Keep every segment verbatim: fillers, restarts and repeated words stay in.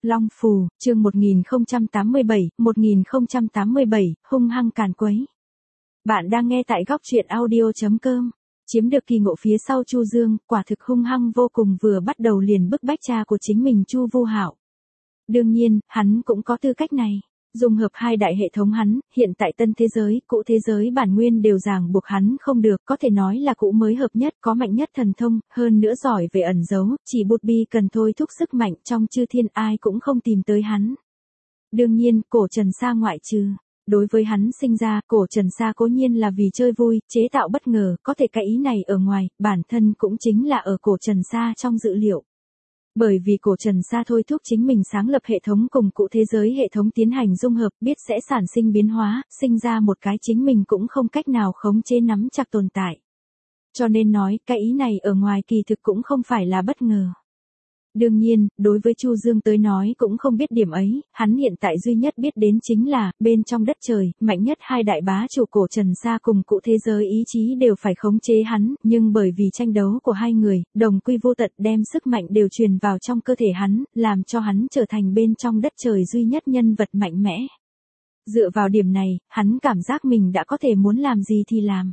Long Phù, chương một nghìn không trăm tám mươi bảy, một nghìn không trăm tám mươi bảy, hung hăng càn quấy. Bạn đang nghe tại góc truyện audio chấm com. Chiếm được kỳ ngộ phía sau Chu Dương, quả thực hung hăng vô cùng, vừa bắt đầu liền bức bách cha của chính mình Chu Vu Hạo. Đương nhiên, hắn cũng có tư cách này. Dung hợp hai đại hệ thống hắn, hiện tại tân thế giới, cũ thế giới bản nguyên đều ràng buộc hắn không được, có thể nói là cũ mới hợp nhất, có mạnh nhất thần thông, hơn nữa giỏi về ẩn giấu, chỉ bụt bi cần thôi thúc sức mạnh trong chư thiên ai cũng không tìm tới hắn. Đương nhiên, cổ Trần Sa ngoại trừ. Đối với hắn sinh ra, cổ Trần Sa cố nhiên là vì chơi vui, chế tạo bất ngờ, có thể cái ý này ở ngoài, bản thân cũng chính là ở cổ Trần Sa trong dự liệu. Bởi vì cổ Trần Sa thôi thúc chính mình sáng lập hệ thống cùng cụ thế giới hệ thống tiến hành dung hợp, biết sẽ sản sinh biến hóa, sinh ra một cái chính mình cũng không cách nào khống chế nắm chặt tồn tại. Cho nên nói, cái ý này ở ngoài kỳ thực cũng không phải là bất ngờ. Đương nhiên, đối với Chu Dương tới nói cũng không biết điểm ấy, hắn hiện tại duy nhất biết đến chính là, bên trong đất trời, mạnh nhất hai đại bá chủ cổ Trần Sa cùng cụ thế giới ý chí đều phải khống chế hắn, nhưng bởi vì tranh đấu của hai người, đồng quy vô tận đem sức mạnh đều truyền vào trong cơ thể hắn, làm cho hắn trở thành bên trong đất trời duy nhất nhân vật mạnh mẽ. Dựa vào điểm này, hắn cảm giác mình đã có thể muốn làm gì thì làm.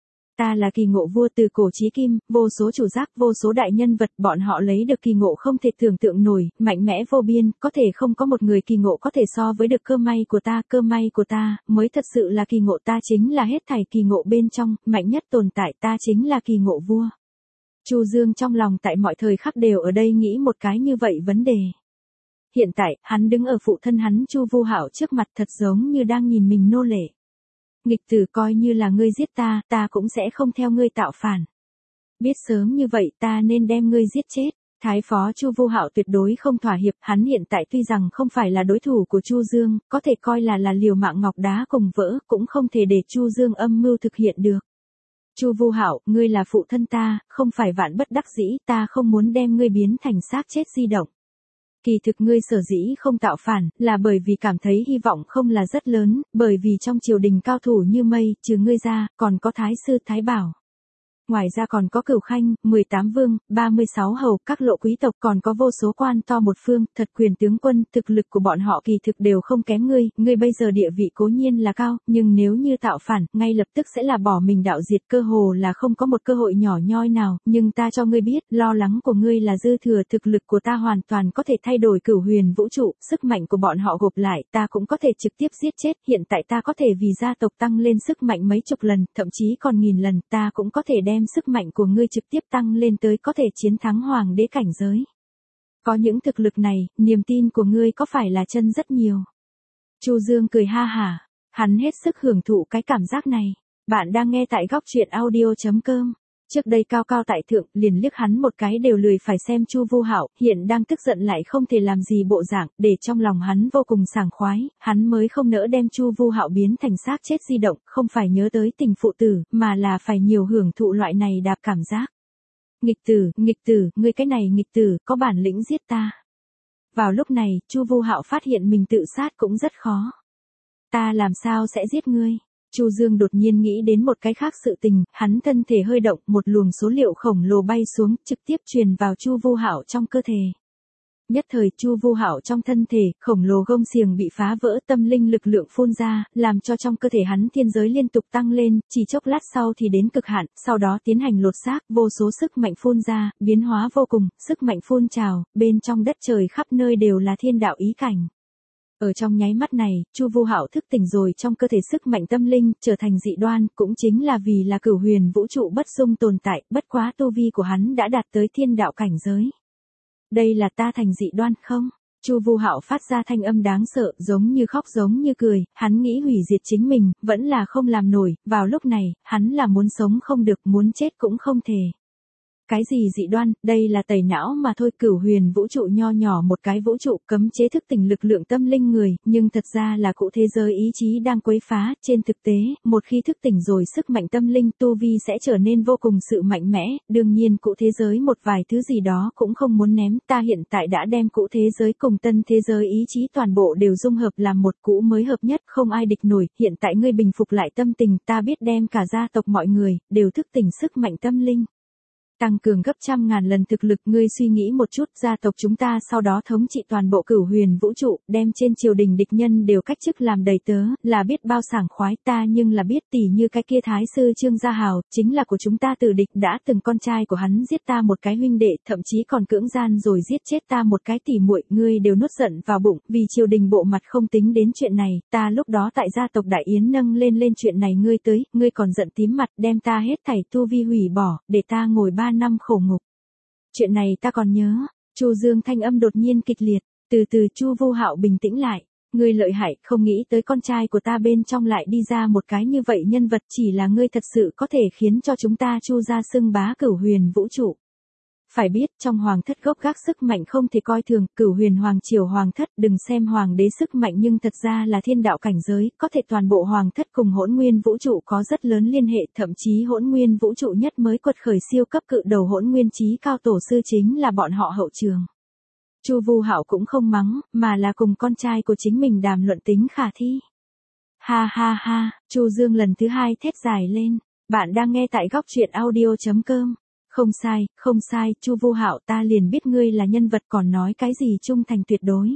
Ta là kỳ ngộ vua từ cổ chí kim, vô số chủ giác, vô số đại nhân vật, bọn họ lấy được kỳ ngộ không thể tưởng tượng nổi, mạnh mẽ vô biên, có thể không có một người kỳ ngộ có thể so với được cơ may của ta, cơ may của ta, mới thật sự là kỳ ngộ, ta chính là hết thảy kỳ ngộ bên trong, mạnh nhất tồn tại, ta chính là kỳ ngộ vua. Chu Dương trong lòng tại mọi thời khắc đều ở đây nghĩ một cái như vậy vấn đề. Hiện tại, hắn đứng ở phụ thân hắn Chu Vu Hạo trước mặt thật giống như đang nhìn mình nô lệ. Nghịch tử, coi như là ngươi giết ta, ta cũng sẽ không theo ngươi tạo phản. Biết sớm như vậy ta nên đem ngươi giết chết. Thái phó Chu Vu Hạo tuyệt đối không thỏa hiệp, hắn hiện tại tuy rằng không phải là đối thủ của Chu Dương, có thể coi là là liều mạng ngọc đá cùng vỡ, cũng không thể để Chu Dương âm mưu thực hiện được. Chu Vu Hạo, ngươi là phụ thân ta, không phải vạn bất đắc dĩ, ta không muốn đem ngươi biến thành xác chết di động. Kỳ thực ngươi sở dĩ không tạo phản, là bởi vì cảm thấy hy vọng không là rất lớn, bởi vì trong triều đình cao thủ như mây, trừ ngươi ra, còn có Thái sư Thái Bảo. Ngoài ra còn có Cửu Khanh, mười tám vương, ba mươi sáu hầu, các lộ quý tộc, còn có vô số quan to một phương, thật quyền tướng quân, thực lực của bọn họ kỳ thực đều không kém ngươi, ngươi bây giờ địa vị cố nhiên là cao, nhưng nếu như tạo phản, ngay lập tức sẽ là bỏ mình đạo diệt, cơ hồ là không có một cơ hội nhỏ nhoi nào, nhưng ta cho ngươi biết, lo lắng của ngươi là dư thừa, thực lực của ta hoàn toàn có thể thay đổi cửu huyền vũ trụ, sức mạnh của bọn họ gộp lại, ta cũng có thể trực tiếp giết chết, hiện tại ta có thể vì gia tộc tăng lên sức mạnh mấy chục lần, thậm chí còn nghìn lần, ta cũng có thể đem sức mạnh của ngươi trực tiếp tăng lên tới có thể chiến thắng hoàng đế cảnh giới. Có những thực lực này, niềm tin của ngươi có phải là chân rất nhiều. Chu Dương cười ha hả, hắn hết sức hưởng thụ cái cảm giác này. Bạn đang nghe tại góc truyện audio chấm com. Trước đây cao cao tại thượng, liền liếc hắn một cái đều lười phải xem Chu Vu Hạo, hiện đang tức giận lại không thể làm gì bộ dạng, để trong lòng hắn vô cùng sảng khoái, hắn mới không nỡ đem Chu Vu Hạo biến thành xác chết di động, không phải nhớ tới tình phụ tử, mà là phải nhiều hưởng thụ loại này đạp cảm giác. Nghịch tử, nghịch tử, ngươi cái này nghịch tử, có bản lĩnh giết ta. Vào lúc này, Chu Vu Hạo phát hiện mình tự sát cũng rất khó. Ta làm sao sẽ giết ngươi? Chu Dương đột nhiên nghĩ đến một cái khác sự tình, hắn thân thể hơi động, một luồng số liệu khổng lồ bay xuống, trực tiếp truyền vào Chu Vu Hạo trong cơ thể. Nhất thời Chu Vu Hạo trong thân thể, khổng lồ gông xiềng bị phá vỡ, tâm linh lực lượng phun ra, làm cho trong cơ thể hắn thiên giới liên tục tăng lên, chỉ chốc lát sau thì đến cực hạn, sau đó tiến hành lột xác, vô số sức mạnh phun ra, biến hóa vô cùng, sức mạnh phun trào, bên trong đất trời khắp nơi đều là thiên đạo ý cảnh. Ở trong nháy mắt này, Chu Vu Hạo thức tỉnh rồi, trong cơ thể sức mạnh tâm linh trở thành dị đoan, cũng chính là vì là cửu huyền vũ trụ bất dung tồn tại, bất quá tu vi của hắn đã đạt tới thiên đạo cảnh giới. Đây là ta thành dị đoan không? Chu Vu Hạo phát ra thanh âm đáng sợ, giống như khóc giống như cười, hắn nghĩ hủy diệt chính mình, vẫn là không làm nổi, vào lúc này, hắn là muốn sống không được, muốn chết cũng không thể. Cái gì dị đoan, đây là tẩy não mà thôi, cửu huyền vũ trụ nho nhỏ một cái vũ trụ cấm chế thức tỉnh lực lượng tâm linh người, nhưng thật ra là cụ thế giới ý chí đang quấy phá, trên thực tế, một khi thức tỉnh rồi sức mạnh tâm linh tu vi sẽ trở nên vô cùng sự mạnh mẽ, đương nhiên cụ thế giới một vài thứ gì đó cũng không muốn ném, ta hiện tại đã đem cụ thế giới cùng tân thế giới ý chí toàn bộ đều dung hợp làm một cũ mới hợp nhất, không ai địch nổi, hiện tại ngươi bình phục lại tâm tình, ta biết đem cả gia tộc mọi người, đều thức tỉnh sức mạnh tâm linh. Tăng cường gấp trăm ngàn lần thực lực, ngươi suy nghĩ một chút, gia tộc chúng ta sau đó thống trị toàn bộ cửu huyền vũ trụ, đem trên triều đình địch nhân đều cách chức làm đầy tớ, là biết bao sảng khoái. Ta nhưng là biết, tỷ như cái kia thái sư Trương Gia Hào, chính là của chúng ta tử địch, đã từng con trai của hắn giết ta một cái huynh đệ, thậm chí còn cưỡng gian rồi giết chết ta một cái tỷ muội, ngươi đều nuốt giận vào bụng, vì triều đình bộ mặt không tính đến chuyện này, ta lúc đó tại gia tộc đại yến nâng lên lên chuyện này ngươi tới, ngươi còn giận tím mặt, đem ta hết thảy tu vi hủy bỏ, để ta ngồi ba năm khổ ngục. Chuyện này ta còn nhớ. Chu Dương thanh âm đột nhiên kịch liệt, từ từ Chu Vô Hạo bình tĩnh lại, ngươi lợi hại, không nghĩ tới con trai của ta bên trong lại đi ra một cái như vậy nhân vật, chỉ là ngươi thật sự có thể khiến cho chúng ta Chu gia xưng bá cửu huyền vũ trụ. Phải biết, trong hoàng thất gốc gác sức mạnh không thể coi thường, cửu huyền hoàng triều hoàng thất, đừng xem hoàng đế sức mạnh nhưng thật ra là thiên đạo cảnh giới, có thể toàn bộ hoàng thất cùng hỗn nguyên vũ trụ có rất lớn liên hệ, thậm chí hỗn nguyên vũ trụ nhất mới quật khởi siêu cấp cự đầu hỗn nguyên chí cao tổ sư chính là bọn họ hậu trường. Chu Vu Hạo cũng không mắng, mà là cùng con trai của chính mình đàm luận tính khả thi. Ha ha ha, Chu Dương lần thứ hai thét dài lên, bạn đang nghe tại góc truyện audio chấm com. Không sai, không sai, Chu Vô Hạo, ta liền biết ngươi là nhân vật, còn nói cái gì trung thành tuyệt đối.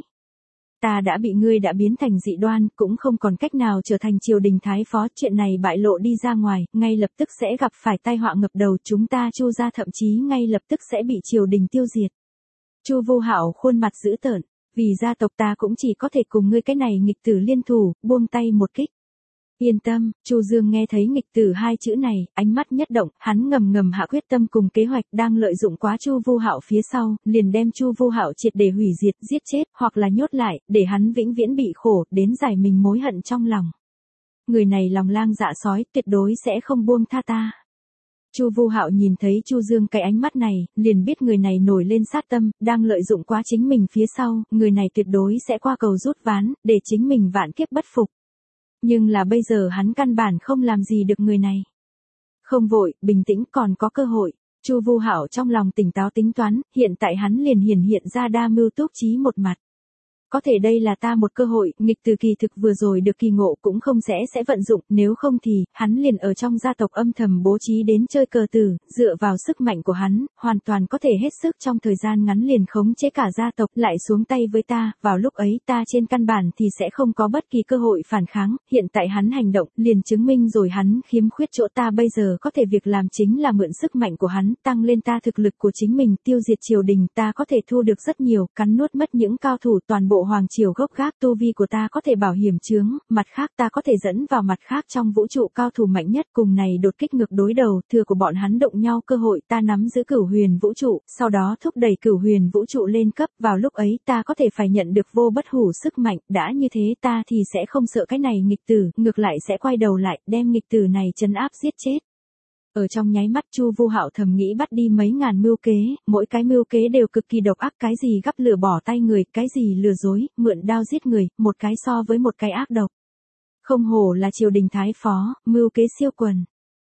Ta đã bị ngươi đã biến thành dị đoan, cũng không còn cách nào trở thành triều đình thái phó, chuyện này bại lộ đi ra ngoài, ngay lập tức sẽ gặp phải tai họa ngập đầu, chúng ta Chu gia thậm chí ngay lập tức sẽ bị triều đình tiêu diệt. Chu Vô Hạo khuôn mặt dữ tợn, vì gia tộc ta cũng chỉ có thể cùng ngươi cái này nghịch tử liên thủ, buông tay một kích. Yên tâm, Chu Dương nghe thấy nghịch tử hai chữ này, ánh mắt nhất động, hắn ngầm ngầm hạ quyết tâm cùng kế hoạch, đang lợi dụng quá Chu Vô Hạo phía sau, liền đem Chu Vô Hạo triệt để hủy diệt, giết chết, hoặc là nhốt lại, để hắn vĩnh viễn bị khổ, đến giải mình mối hận trong lòng. Người này lòng lang dạ sói, tuyệt đối sẽ không buông tha ta. Chu Vô Hạo nhìn thấy Chu Dương cái ánh mắt này, liền biết người này nổi lên sát tâm, đang lợi dụng quá chính mình phía sau, người này tuyệt đối sẽ qua cầu rút ván, để chính mình vạn kiếp bất phục. Nhưng là bây giờ hắn căn bản không làm gì được người này. Không vội, bình tĩnh, còn có cơ hội. Chu Vô Hạo trong lòng tỉnh táo tính toán, hiện tại hắn liền hiển hiện ra đa mưu túc trí một mặt. Có thể đây là ta một cơ hội, nghịch từ kỳ thực vừa rồi được kỳ ngộ cũng không sẽ sẽ vận dụng, nếu không thì, hắn liền ở trong gia tộc âm thầm bố trí đến chơi cờ tử, dựa vào sức mạnh của hắn, hoàn toàn có thể hết sức trong thời gian ngắn liền khống chế cả gia tộc lại xuống tay với ta, vào lúc ấy ta trên căn bản thì sẽ không có bất kỳ cơ hội phản kháng, hiện tại hắn hành động, liền chứng minh rồi hắn khiếm khuyết chỗ ta bây giờ có thể việc làm chính là mượn sức mạnh của hắn, tăng lên ta thực lực của chính mình, tiêu diệt triều đình, ta có thể thu được rất nhiều, cắn nuốt mất những cao thủ toàn bộ hoàng triều gốc gác, tu vi của ta có thể bảo hiểm chướng, mặt khác ta có thể dẫn vào mặt khác trong vũ trụ cao thủ mạnh nhất, cùng này đột kích ngược đối đầu, thừa của bọn hắn động nhau cơ hội, ta nắm giữ cửu huyền vũ trụ, sau đó thúc đẩy cửu huyền vũ trụ lên cấp, vào lúc ấy ta có thể phải nhận được vô bất hủ sức mạnh, đã như thế ta thì sẽ không sợ cái này nghịch tử, ngược lại sẽ quay đầu lại, đem nghịch tử này trấn áp giết chết. Ở trong nháy mắt Chu Vô Hạo thầm nghĩ bắt đi mấy ngàn mưu kế, mỗi cái mưu kế đều cực kỳ độc ác, cái gì gắp lửa bỏ tay người, cái gì lừa dối, mượn đao giết người, một cái so với một cái ác độc. Không hổ là triều đình thái phó, mưu kế siêu quần.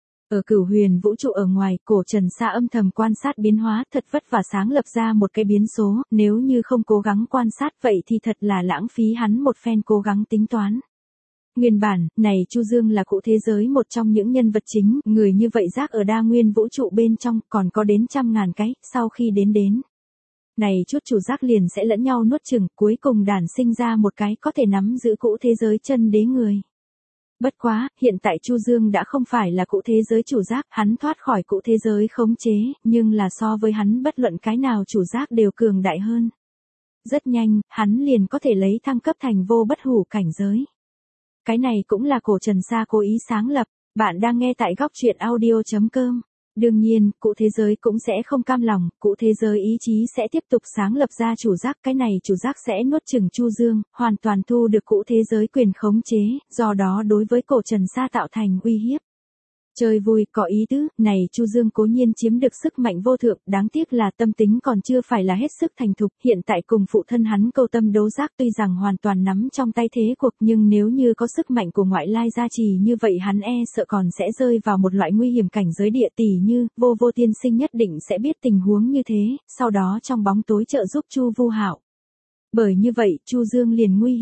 Ở cửu huyền vũ trụ ở ngoài, Cổ Trần Sa âm thầm quan sát biến hóa, thật vất vả sáng lập ra một cái biến số, nếu như không cố gắng quan sát vậy thì thật là lãng phí hắn một phen cố gắng tính toán. Nguyên bản, này Chu Dương là cụ thế giới một trong những nhân vật chính, người như vậy rác ở đa nguyên vũ trụ bên trong, còn có đến trăm ngàn cái, sau khi đến đến. Này chút chủ giác liền sẽ lẫn nhau nuốt chửng, cuối cùng đản sinh ra một cái có thể nắm giữ cụ thế giới chân đế người. Bất quá, hiện tại Chu Dương đã không phải là cụ thế giới chủ giác, hắn thoát khỏi cụ thế giới khống chế, nhưng là so với hắn bất luận cái nào chủ giác đều cường đại hơn. Rất nhanh, hắn liền có thể lấy thăng cấp thành vô bất hủ cảnh giới. Cái này cũng là Cổ Trần Sa cố ý sáng lập, bạn đang nghe tại góc truyện audio chấm com. Đương nhiên, cụ thế giới cũng sẽ không cam lòng, cụ thế giới ý chí sẽ tiếp tục sáng lập ra chủ giác, cái này chủ giác sẽ nuốt chửng Chu Dương, hoàn toàn thu được cụ thế giới quyền khống chế, do đó đối với Cổ Trần Sa tạo thành uy hiếp. Chơi vui, có ý tứ, này Chu Dương cố nhiên chiếm được sức mạnh vô thượng, đáng tiếc là tâm tính còn chưa phải là hết sức thành thục, hiện tại cùng phụ thân hắn câu tâm đấu giác tuy rằng hoàn toàn nắm trong tay thế cuộc nhưng nếu như có sức mạnh của ngoại lai gia trì như vậy hắn e sợ còn sẽ rơi vào một loại nguy hiểm cảnh giới địa tỷ như, vô vô tiên sinh nhất định sẽ biết tình huống như thế, sau đó trong bóng tối trợ giúp Chu Vô Hạo. Bởi như vậy, Chu Dương liền nguy hiểm.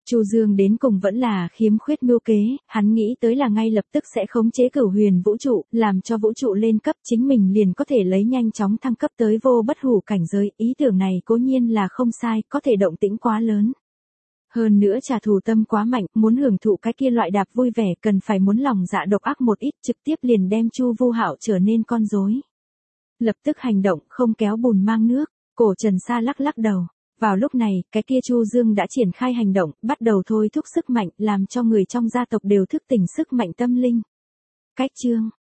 Chu Dương đến cùng vẫn là khiếm khuyết mưu kế, hắn nghĩ tới là ngay lập tức sẽ khống chế Cửu Huyền vũ trụ, làm cho vũ trụ lên cấp, chính mình liền có thể lấy nhanh chóng thăng cấp tới vô bất hủ cảnh giới, ý tưởng này cố nhiên là không sai, có thể động tĩnh quá lớn. Hơn nữa trả thù tâm quá mạnh, muốn hưởng thụ cái kia loại đạp vui vẻ, cần phải muốn lòng dạ độc ác một ít, trực tiếp liền đem Chu Vu Hạo trở nên con rối. Lập tức hành động, không kéo bùn mang nước. Cổ Trần Sa lắc lắc đầu. Vào lúc này, cái kia Chu Dương đã triển khai hành động, bắt đầu thôi thúc sức mạnh, làm cho người trong gia tộc đều thức tỉnh sức mạnh tâm linh. Cách chương